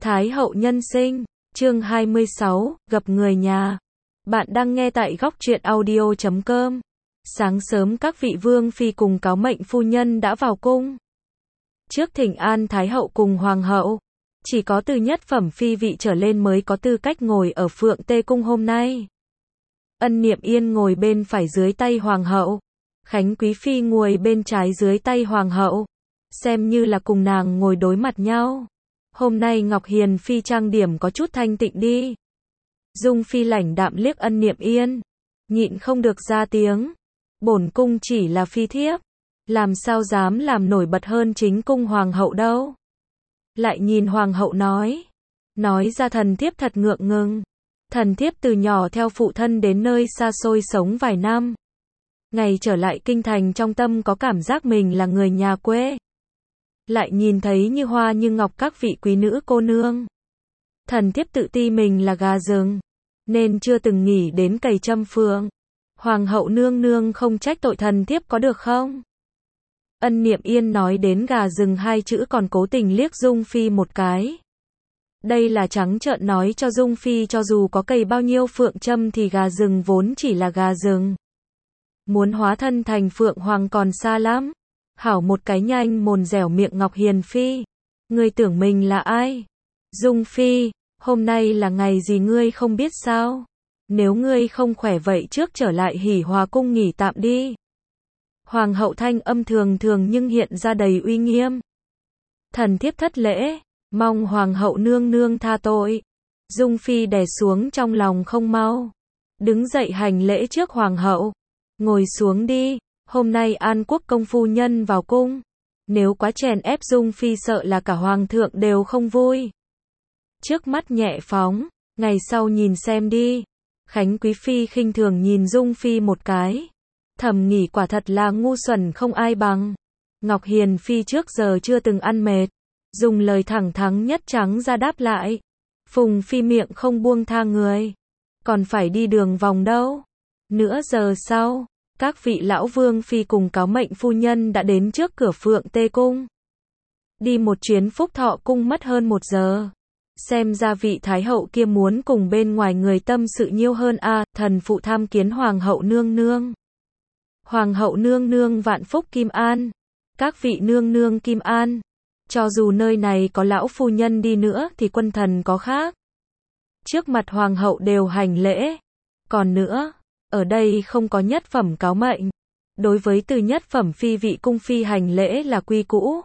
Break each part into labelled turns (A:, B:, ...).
A: Thái hậu nhân sinh, chương 26, gặp người nhà. Bạn đang nghe tại góc truyện audio.com. Sáng sớm các vị vương phi cùng cáo mệnh phu nhân đã vào cung. Trước thỉnh an Thái hậu cùng Hoàng hậu, chỉ có từ nhất phẩm phi vị trở lên mới có tư cách ngồi ở Phượng Tê Cung hôm nay. Ân Niệm Yên ngồi bên phải dưới tay Hoàng hậu, Khánh Quý Phi ngồi bên trái dưới tay Hoàng hậu, xem như là cùng nàng ngồi đối mặt nhau. Hôm nay Ngọc Hiền Phi trang điểm có chút thanh tịnh đi. Dung Phi lãnh đạm liếc Ân Niệm Yên, nhịn không được ra tiếng. Bổn cung chỉ là phi thiếp, làm sao dám làm nổi bật hơn chính cung Hoàng hậu đâu. Lại nhìn Hoàng hậu nói ra thần thiếp thật ngượng ngùng. Thần thiếp từ nhỏ theo phụ thân đến nơi xa xôi sống vài năm. Ngày trở lại kinh thành trong tâm có cảm giác mình là người nhà quê. Lại nhìn thấy như hoa như ngọc các vị quý nữ cô nương. Thần thiếp tự ti mình là gà rừng, nên chưa từng nghĩ đến cầy châm phượng. Hoàng hậu nương nương không trách tội thần thiếp có được không? Ân Niệm Yên nói đến gà rừng hai chữ còn cố tình liếc Dung Phi một cái. Đây là trắng trợn nói cho Dung Phi cho dù có cầy bao nhiêu phượng châm thì gà rừng vốn chỉ là gà rừng. Muốn hóa thân thành phượng hoàng còn xa lắm. Hảo một cái nhanh mồm dẻo miệng Ngọc Hiền Phi. Ngươi tưởng mình là ai? Dung Phi, hôm nay là ngày gì ngươi không biết sao? Nếu ngươi không khỏe vậy trước trở lại Hỉ Hòa cung nghỉ tạm đi. Hoàng hậu thanh âm thường thường nhưng hiện ra đầy uy nghiêm. Thần thiếp thất lễ, mong Hoàng hậu nương nương tha tội. Dung Phi đè xuống trong lòng không mau. Đứng dậy hành lễ trước Hoàng hậu. Ngồi xuống đi. Hôm nay An Quốc công phu nhân vào cung. Nếu quá chèn ép Dung Phi sợ là cả Hoàng thượng đều không vui. Trước mắt nhẹ phóng, ngày sau nhìn xem đi. Khánh Quý Phi khinh thường nhìn Dung Phi một cái. Thầm nghĩ quả thật là ngu xuẩn không ai bằng. Ngọc Hiền Phi trước giờ chưa từng ăn mệt. Dùng lời thẳng thắn nhất trắng ra đáp lại. Phùng Phi miệng không buông tha người. Còn phải đi đường vòng đâu. Nửa giờ sau. Các vị lão vương phi cùng cáo mệnh phu nhân đã đến trước cửa Phượng Tê Cung. Đi một chuyến Phúc Thọ Cung mất hơn 1 giờ. Xem ra vị Thái hậu kia muốn cùng bên ngoài người tâm sự nhiều hơn thần phụ tham kiến Hoàng hậu nương nương. Hoàng hậu nương nương vạn phúc kim an. Các vị nương nương kim an. Cho dù nơi này có lão phu nhân đi nữa thì quân thần có khác. Trước mặt Hoàng hậu đều hành lễ. Còn nữa, ở đây không có nhất phẩm cáo mệnh. Đối với từ nhất phẩm phi vị cung phi hành lễ là quy cũ.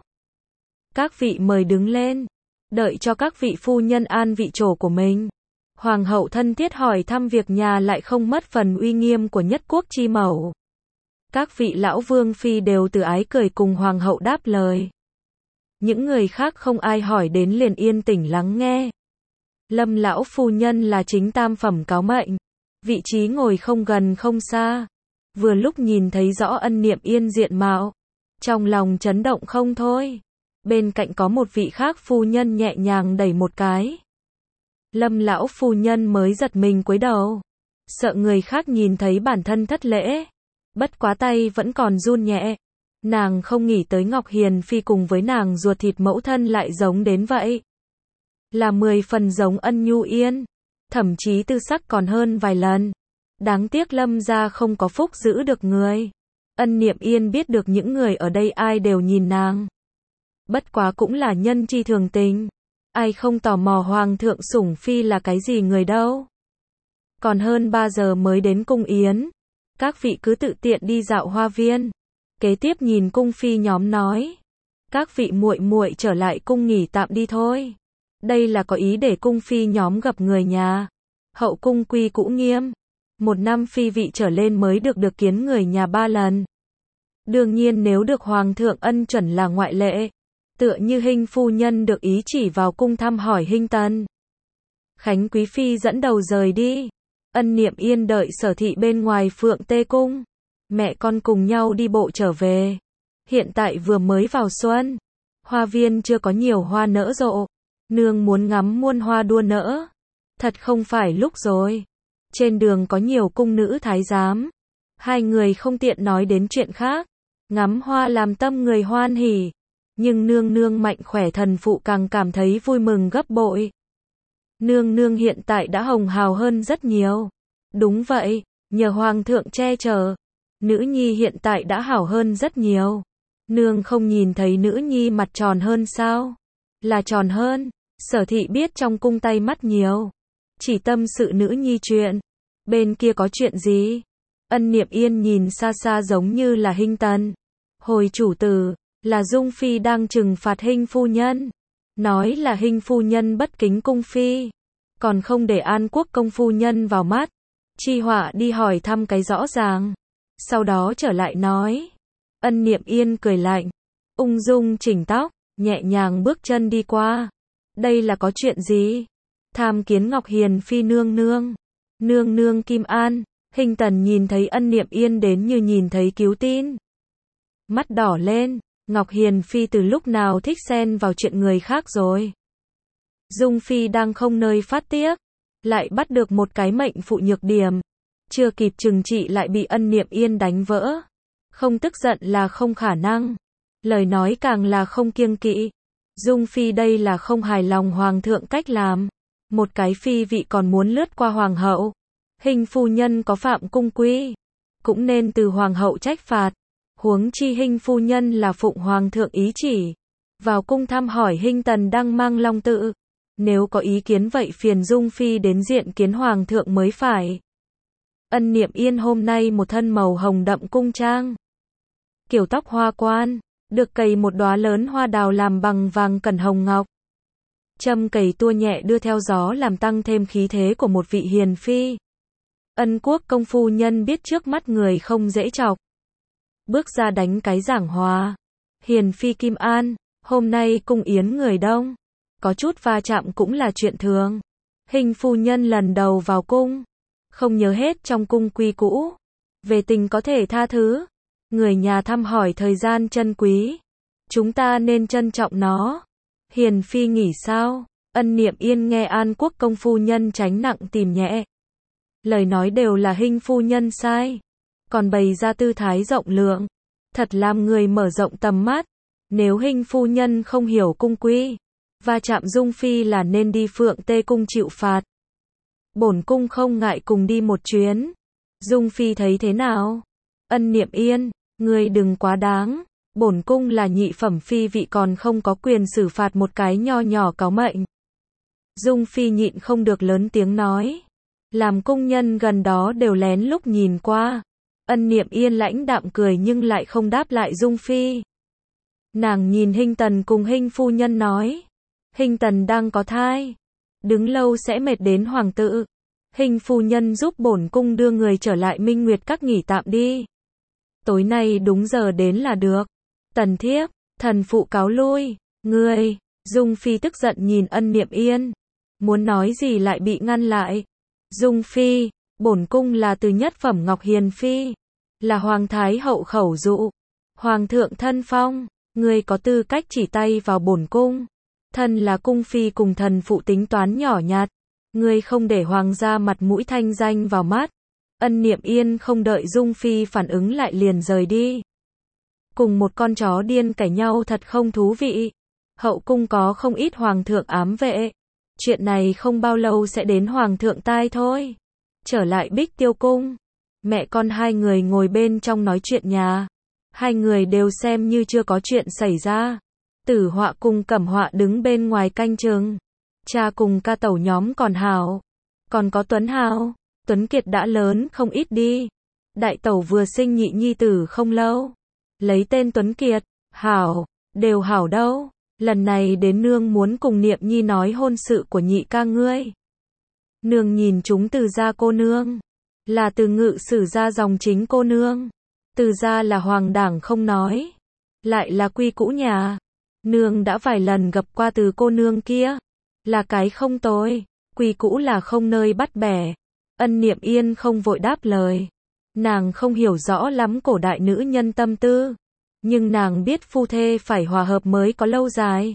A: Các vị mời đứng lên. Đợi cho các vị phu nhân an vị chỗ của mình. Hoàng hậu thân thiết hỏi thăm việc nhà lại không mất phần uy nghiêm của nhất quốc chi mẫu. Các vị lão vương phi đều từ ái cười cùng Hoàng hậu đáp lời. Những người khác không ai hỏi đến liền yên tĩnh lắng nghe. Lâm lão phu nhân là chính tam phẩm cáo mệnh. Vị trí ngồi không gần không xa. Vừa lúc nhìn thấy rõ Ân Niệm Yên diện mạo. Trong lòng chấn động không thôi. Bên cạnh có một vị khác phu nhân nhẹ nhàng đẩy một cái. Lâm lão phu nhân mới giật mình cúi đầu. Sợ người khác nhìn thấy bản thân thất lễ. Bất quá tay vẫn còn run nhẹ. Nàng không nghĩ tới Ngọc Hiền Phi cùng với nàng ruột thịt mẫu thân lại giống đến vậy. Là 10 phần giống Ân Nhu Yên. Thậm chí tư sắc còn hơn vài lần. Đáng tiếc Lâm gia không có phúc giữ được người. Ân Niệm Yên biết được những người ở đây ai đều nhìn nàng. Bất quá cũng là nhân chi thường tình. Ai không tò mò Hoàng thượng sủng phi là cái gì người đâu. Còn hơn 3 giờ mới đến cung yến. Các vị cứ tự tiện đi dạo hoa viên. Kế tiếp nhìn cung phi nhóm nói. Các vị muội muội trở lại cung nghỉ tạm đi thôi. Đây là có ý để cung phi nhóm gặp người nhà. Hậu cung quy cũ nghiêm. 1 năm phi vị trở lên mới được kiến người nhà 3 lần. Đương nhiên nếu được Hoàng thượng ân chuẩn là ngoại lệ. Tựa như Hinh phu nhân được ý chỉ vào cung thăm hỏi Hinh tần. Khánh Quý Phi dẫn đầu rời đi. Ân Niệm Yên đợi Sở thị bên ngoài Phượng Tê Cung. Mẹ con cùng nhau đi bộ trở về. Hiện tại vừa mới vào xuân. Hoa viên chưa có nhiều hoa nở rộ. Nương muốn ngắm muôn hoa đua nở. Thật không phải lúc rồi. Trên đường có nhiều cung nữ thái giám. Hai người không tiện nói đến chuyện khác. Ngắm hoa làm tâm người hoan hỉ. nhưng nương nương mạnh khỏe thần phụ càng cảm thấy vui mừng gấp bội. Nương nương hiện tại đã hồng hào hơn rất nhiều. Đúng vậy, nhờ hoàng thượng che chở, nữ nhi hiện tại đã hảo hơn rất nhiều. Nương không nhìn thấy nữ nhi mặt tròn hơn sao? Là tròn hơn. Sở thị biết trong cung tay mắt nhiều, chỉ tâm sự nữ nhi chuyện. Bên kia có chuyện gì? Ân Niệm Yên nhìn xa xa giống như là Hinh Tần. Hồi chủ tử, là Dung Phi đang trừng phạt Hinh phu nhân. Nói là Hinh phu nhân bất kính cung phi, còn không để An Quốc công phu nhân vào mắt. Chi Họa đi hỏi thăm cái rõ ràng, sau đó trở lại nói. Ân Niệm Yên cười lạnh, ung dung chỉnh tóc, nhẹ nhàng bước chân đi qua. Đây là có chuyện gì? Tham kiến Ngọc Hiền phi nương nương. Nương nương Kim An. Hinh Tần nhìn thấy Ân Niệm Yên đến như nhìn thấy cứu tin. Mắt đỏ lên, Ngọc Hiền phi từ lúc nào thích xen vào chuyện người khác rồi. Dung phi đang không nơi phát tiết, lại bắt được một cái mệnh phụ nhược điểm, chưa kịp trừng trị lại bị Ân Niệm Yên đánh vỡ. Không tức giận là không khả năng, lời nói càng là không kiêng kỵ. Dung phi đây là không hài lòng hoàng thượng cách làm, một cái phi vị còn muốn lướt qua hoàng hậu. Hinh phu nhân có phạm cung quy, cũng nên từ hoàng hậu trách phạt. Huống chi Hinh phu nhân là phụng hoàng thượng ý chỉ, vào cung thăm hỏi Hinh Tần đang mang long tự. Nếu có ý kiến vậy phiền Dung phi đến diện kiến hoàng thượng mới phải. Ân Niệm Yên hôm nay một thân màu hồng đậm cung trang, kiểu tóc hoa quan, được cầy một đóa lớn hoa đào làm bằng vàng cẩn hồng ngọc. Châm cầy tua nhẹ đưa theo gió làm tăng thêm khí thế của một vị hiền phi. Ân Quốc công phu nhân biết trước mắt người không dễ chọc, bước ra đánh cái giảng hòa. Hiền phi Kim An, hôm nay cung yến người đông, có chút va chạm cũng là chuyện thường. Hinh phu nhân lần đầu vào cung, không nhớ hết trong cung quy cũ, về tình có thể tha thứ. Người nhà thăm hỏi thời gian chân quý, chúng ta nên trân trọng nó. Hiền phi nghỉ sao? Ân Niệm Yên nghe An Quốc công phu nhân tránh nặng tìm nhẹ. Lời nói đều là Hinh phu nhân sai, còn bày ra tư thái rộng lượng, thật làm người mở rộng tầm mắt. Nếu Hinh phu nhân không hiểu cung quy, va chạm Dung phi là nên đi Phượng Tê cung chịu phạt. Bổn cung không ngại cùng đi một chuyến. Dung phi thấy thế nào? Ân Niệm Yên, ngươi đừng quá đáng. Bổn cung là nhị phẩm phi vị còn không có quyền xử phạt một cái nho nhỏ cáo mệnh. Dung phi nhịn không được lớn tiếng nói. Làm cung nhân gần đó đều lén lúc nhìn qua. Ân Niệm Yên lãnh đạm cười nhưng lại không đáp lại Dung phi. Nàng nhìn Hinh Tần cùng Hinh phu nhân nói. Hinh Tần đang có thai, đứng lâu sẽ mệt đến hoàng tự. Hinh phu nhân giúp bổn cung đưa người trở lại Minh Nguyệt các nghỉ tạm đi. Tối nay đúng giờ đến là được. Tần thiếp, thần phụ cáo lui. Ngươi, Dung phi tức giận nhìn Ân Niệm Yên, muốn nói gì lại bị ngăn lại. Dung phi, bổn cung là từ nhất phẩm Ngọc Hiền phi, là hoàng thái hậu khẩu dụ, hoàng thượng thân phong, ngươi có tư cách chỉ tay vào bổn cung. Thân là cung phi cùng thần phụ tính toán nhỏ nhặt, ngươi không để hoàng gia mặt mũi thanh danh vào mắt. Ân Niệm Yên không đợi Dung phi phản ứng lại liền rời đi. Cùng một con chó điên cãi nhau thật không thú vị. Hậu cung có không ít hoàng thượng ám vệ, chuyện này không bao lâu sẽ đến hoàng thượng tai thôi. Trở lại Bích Tiêu cung, mẹ con hai người ngồi bên trong nói chuyện nhà. Hai người đều xem như chưa có chuyện xảy ra. Tử Họa cùng Cẩm Họa đứng bên ngoài canh chừng. Cha cùng ca tẩu nhóm còn hảo, còn có Tuấn Hào. Tuấn Kiệt đã lớn không ít đi. Đại tẩu vừa sinh nhị nhi tử không lâu, lấy tên Tuấn Kiệt. Hảo, đều hảo đâu. Lần này đến nương muốn cùng Niệm Nhi nói hôn sự của nhị ca ngươi. Nương nhìn chúng Từ gia cô nương, là từ Ngự Sử gia dòng chính cô nương. Từ gia là hoàng đảng không nói, lại là quy cũ nhà. Nương đã vài lần gặp qua Từ cô nương kia, là cái không tồi. Quy cũ là không nơi bắt bẻ. Ân Niệm Yên không vội đáp lời. Nàng không hiểu rõ lắm cổ đại nữ nhân tâm tư, nhưng nàng biết phu thê phải hòa hợp mới có lâu dài.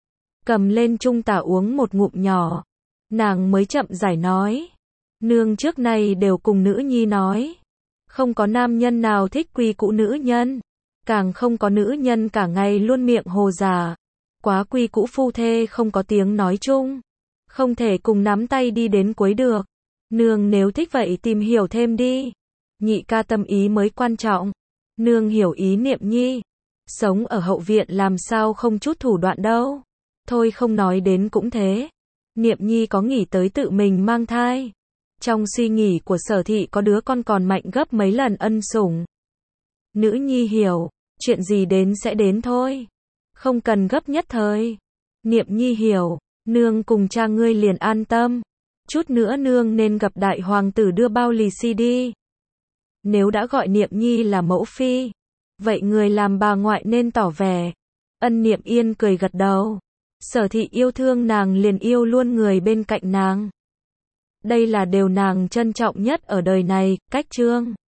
A: Cầm lên chung tả uống một ngụm nhỏ, nàng mới chậm rãi nói. Nương trước nay đều cùng nữ nhi nói, không có nam nhân nào thích quy cũ nữ nhân. Càng không có nữ nhân cả ngày luôn miệng hồ già. Quá quy cũ phu thê không có tiếng nói chung. Không thể cùng nắm tay đi đến cuối được. Nương nếu thích vậy tìm hiểu thêm đi. Nhị ca tâm ý mới quan trọng. Nương hiểu ý Niệm Nhi. Sống ở hậu viện làm sao không chút thủ đoạn đâu. Thôi không nói đến cũng thế. Niệm Nhi có nghĩ tới tự mình mang thai. Trong suy nghĩ của Sở Thị có đứa con còn mạnh gấp mấy lần ân sủng. Nữ nhi hiểu, chuyện gì đến sẽ đến thôi. Không cần gấp nhất thời. Niệm Nhi hiểu, nương cùng cha ngươi liền an tâm. Chút nữa nương nên gặp đại hoàng tử đưa bao lì xì đi. Nếu đã gọi Niệm Nhi là mẫu phi, vậy người làm bà ngoại nên tỏ vẻ. Ân Niệm Yên cười gật đầu. Sở Thị yêu thương nàng liền yêu luôn người bên cạnh nàng. Đây là điều nàng trân trọng nhất ở đời này. Cách chương